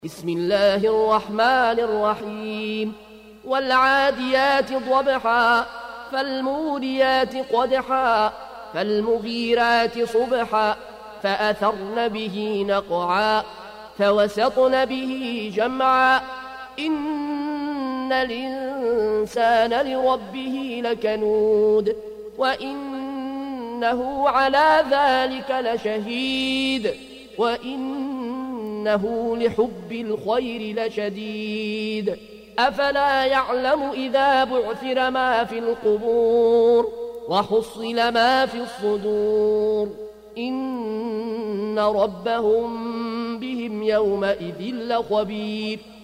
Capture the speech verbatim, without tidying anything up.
بسم الله الرحمن الرحيم والعاديات ضبحا فالموريات قدحا فالمغيرات صبحا فأثرن به نقعا فوسطن به جمعا إن الإنسان لربه لكنود وإنه على ذلك لشهيد وإنه لحب الخير لشديد أفلا يعلم إذا بعثر ما في القبور وحصل ما في الصدور إن ربهم بهم يومئذ لخبير